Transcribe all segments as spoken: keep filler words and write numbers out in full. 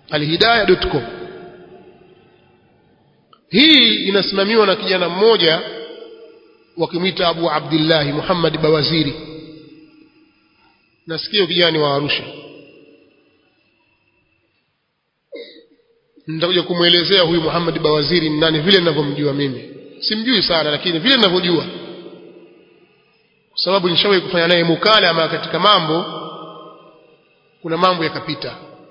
alhidayah dot com. Hii inasimamiwa na kijana mmoja wakimwita Abu Abdullah Muhammad Bawaziri. Nasikia kijana wa Arusha. Nitakuja kumuelezea huyu Muhammad Bawaziri ni nani vile ninavyomjua mimi. Simjui sana lakini vile ninavyojua. Kwa sababu nishawahi kufanya naye mukala ama katika mambo kuna mambo yakapita.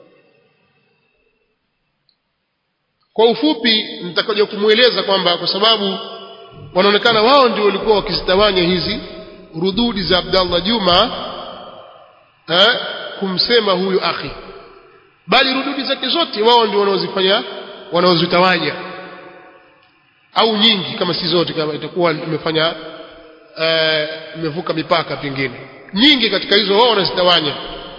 Kwa ufupi nitakuja kumueleza kwamba kwa sababu wanaonekana wao ndio walikuwa wakizitawanya hizi rududi za Abdallah Juma eh kumsema huyu akhi, bali rududi zake zote wao ndio wanaozifanya wanaozitawanya, au nyingi kama si zote, kama itakuwa imefanya eh imevuka mipaka pengine, nyingi katika hizo wao wanazitawanya.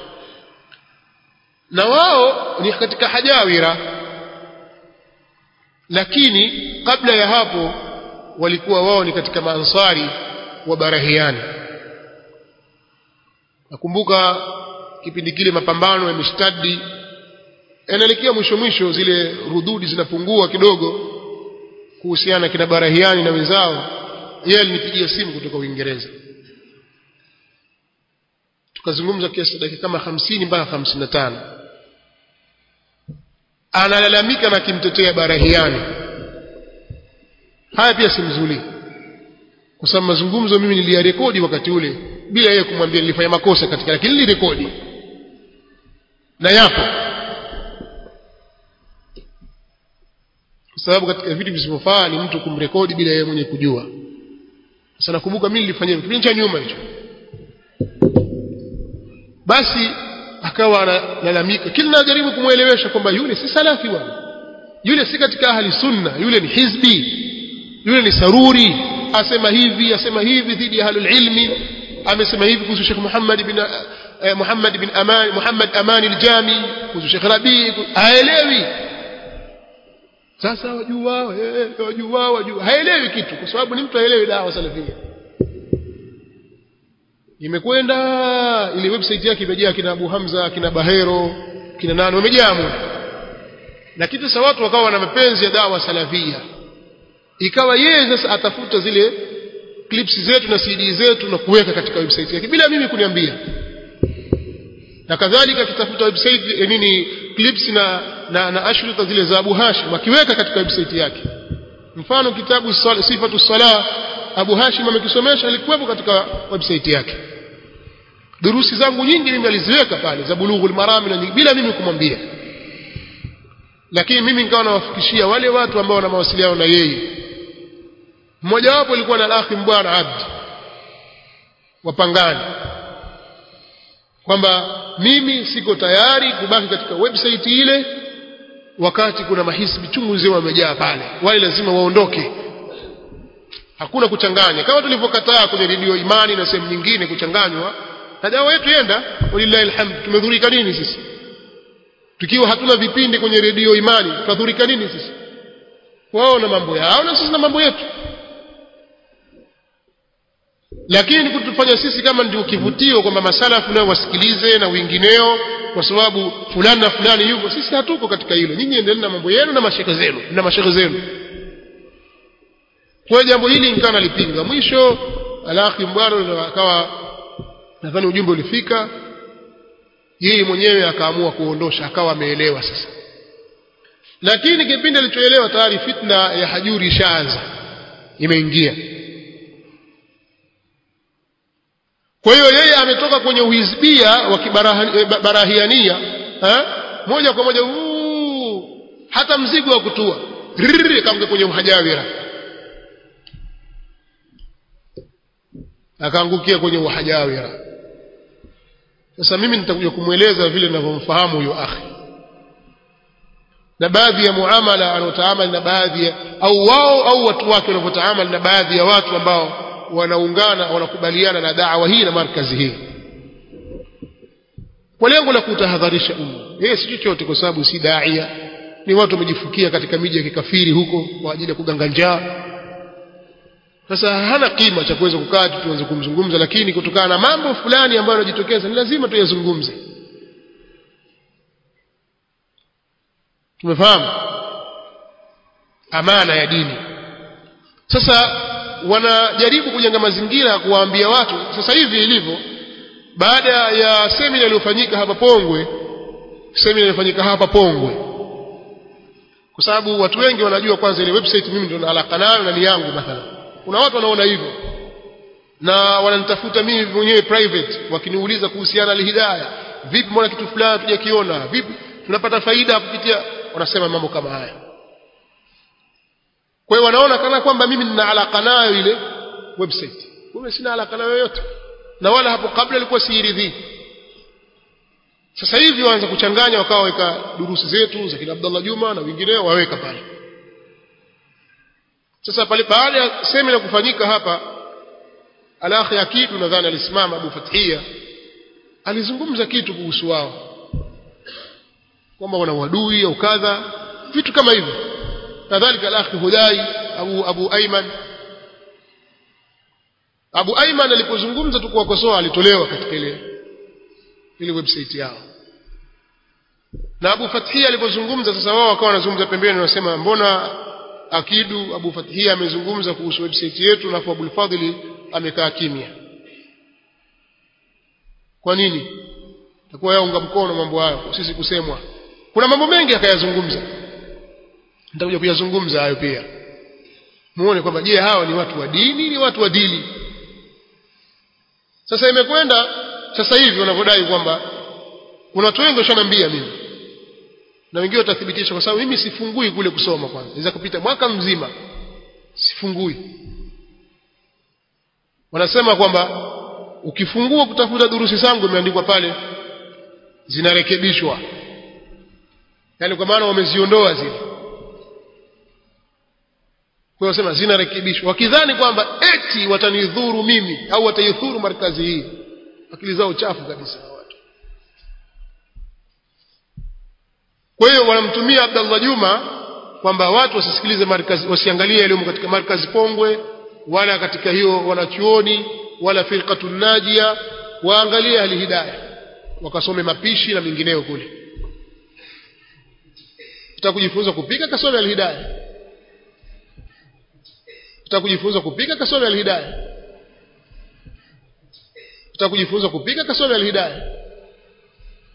Na wao ni katika hajawira, lakini kabla ya hapo walikuwa wao ni katika maansari wa Barahiani. Nakumbuka kipindi kile mapambano yameshtadi, yanaelekea mwisho mwisho, zile rududi zinapungua kidogo kuhusiana kina Barahiani na wenzao. Yeye alinipigia simu kutoka Uingereza, tukazungumza kiasi dakika kama hamsini mpaka hamsini na tano. Analalamika na kimtetea Barahiani. Haya pia simzuli, kwa sababu mazungumzo mimi niliyarekodi wakati ule bila yeye kumwambia nilifanya makosa katika, lakini nilirekodi na yapo, kwa sababu katika vitu visivyofaa ni mtu kumrekodi bila yeye mwenyewe kujua. Sasa nakumbuka mimi nilifanya hivyo kipindi cha nyuma hicho. Basi akawa analalamika, kila najaribu kumuelewesha kwamba yule si salafi bwana, yule si katika ahli sunna, yule ni hizbi, yule ni saruri, asema hivi asema hivi dhidi ya ahlul ilmi, amesema hivi kuhusu Sheikh Muhammad bin eh, Muhammad bin Aman Muhammad Aman al-Jami, kuhusu Sheikh Rabi, haelewi. Sasa wajua eh wajua wajua haelewi kitu, kwa sababu ni mtu haelewi dawa salafia. Imekwenda ile website yake imejaa kina Abu Hamza, kina Bahero, kina nani wamejaa mno. Lakini sasa watu wakawa wana mapenzi ya dawa salafia, ikawa yeye sasa atafuta zile clips zetu na C D zetu na kuweka katika website yake bila mimi kuniambia, na kadhalika kitafuta website nini clips na na, na ashrita zile za Abu Hashim akiweka katika website yake. Mfano kitabu Sifatu Salah Abu Hashim amekisomesha, alikuwepo katika website yake. Durusi zangu nyingi mimi aliziweka pale za Bulughul Maram na bila mimi kumwambia, lakini mimi nikawa nawafikishia wale watu ambao wana mawasiliano na yeye. Mmoja wapo alikuwa na akhi Mbwana Abdi wapangani, kwamba mimi siko tayari kubaki katika website ile wakati kuna mahisbi chungu nzima wamejaa pale, wale lazima waondoke, hakuna kuchanganya, kama tulivyokataa kwenye redio Imani na sehemu nyingine kuchanganywa. Na dawa yetu yenda, walillahi alhamd. Tumedhurika nini sisi tukiwa hatuna vipindi kwenye redio Imani? Tudhurika nini sisi? Wao na mambo yao na sisi na mambo yetu. Lakini kutufanya sisi kama ndio kivutio kwamba masalafu nao wasikilize na wengineo kwa sababu fulani na fulani yuko, sisi hatuko katika hilo. Nyinyi endeleeni na mambo yenu na mashaka zenu na mashaka zenu. Kwa jambo hili nikana lipinga. Mwisho alakhi Mbwana akawa, nadhani ujumbe ulifika, yeye mwenyewe akaamua kuondosha, akawa ameelewa sasa. Lakini kipindi alichoelewa tayari fitna ya hajuri ishaanza, imeingia. Kwa hiyo yeye ametoka kwenye uhizbia wa kibarahiania eh moja kwa moja uu, hata mzigo wa kutua kama kwenye uhajawira, akaangukia kwenye uhajawira. Sasa mimi nitakuja kumueleza vile ninavyomfahamu huyo akhi na baadhi ya muamala anotaamali na baadhi au wao au watu wake wanavyotaamali na baadhi ya watu ambao wanaungana wanakubaliana na da'wa hii na markazi hii kwa lengo la kutahadharisha umma. Yeye si chochote, kwa sababu si daia, ni watu wamejifukia katika miji ya kikafiri huko kwa ajili ya kuganga njaa. Sasa hana kima cha kuweza kukaa tuanze kumzungumza, lakini kutokana na mambo fulani ambayo yanajitokeza ni lazima tuyazungumze. tumefahamu amana ya dini. Sasa wanajaribu kujenga mazingira ya kuwaambia watu sasa hivi ilivyo, baada ya semina iliyofanyika hapa Pongwe, semina iliyofanyika hapa Pongwe, kwa sababu watu wengi wanajua kwanza ile website mimi ndio na alaka nayo na ni yangu mathalan. Kuna watu wanaona hivyo na wananitafuta mimi mwenyewe private wakiniuliza kuhusiana na Al-Hidayah, vipi mbona kitu fulani tujakiona, vipi tunapata faida kupitia, wanasema mambo kama haya. Kwa hiyo wanaona kana kwamba mimi nina alaka nayo ile website. Kumbe sina alaka nayo yote, na wala hapo kabla ilikuwa siiridhi. Sasa hivi waanza kuchanganya, wakawa weka durusi zetu za kina Abdullah Juma na wengineo waweka pale. Sasa pale baada ya semina kufanyika hapa, Al-Akhi Akidu nadhani alisimama, Abu Fathia alizungumza kitu kuhusu wao kwamba wana wadui au kadha, vitu kama hivyo. Kadhalika Al-Akhi Hudai Abu Abu Ayman Abu Ayman alipozungumza tu kuwakosoa alitolewa katika ile ile website yao. Na Abu Fathia alipozungumza sasa wao wakawa wanazungumza pembeni, wanasema mbona Akidu Abu Fathia amezungumza kuhusu website yetu na Abul Fadhili amekaa kimya? Kwa nini? Takuwa yao unga mkono mambo hayo sisi kusemwa. Kuna mambo mengi akayazungumza, nitakuja kuyazungumza hayo pia muone kwamba je, hao ni watu wa dini, ni watu wa dili. Sasa imekwenda sasa hivi wanavodai kwamba kuna watu wengi washaniambia mimi na wengine watathibitisha, kwa sababu mimi sifungui kule kusoma. Kwanza inaweza kupita mwaka mzima sifungui. Wanasema kwamba ukifungua kutafuta durusi zangu imeandikwa pale zinarekebishwa, yani kwa maana wameziondoa zile. Kwa hiyo sema zinarekebishwa, wakidhani kwamba eti watanidhuru mimi au wataidhuru markazi hii. Akili zao chafu kabisa watu. Kwa hiyo wanamtumia Abdullah Juma kwamba watu wasisikilize markazi, wasiangalie elimu katika markazi Pongwe wala katika hiyo wanachuoni wala firqatul najia, waangalie Al-Hidayah wakasome mapishi na mingineo kule. Utakujifunza kupika, kasome Al-Hidayah. Utakujifunza kupika, kasome Al-Hidayah. Utakujifunza kupika, kasome Al-Hidayah.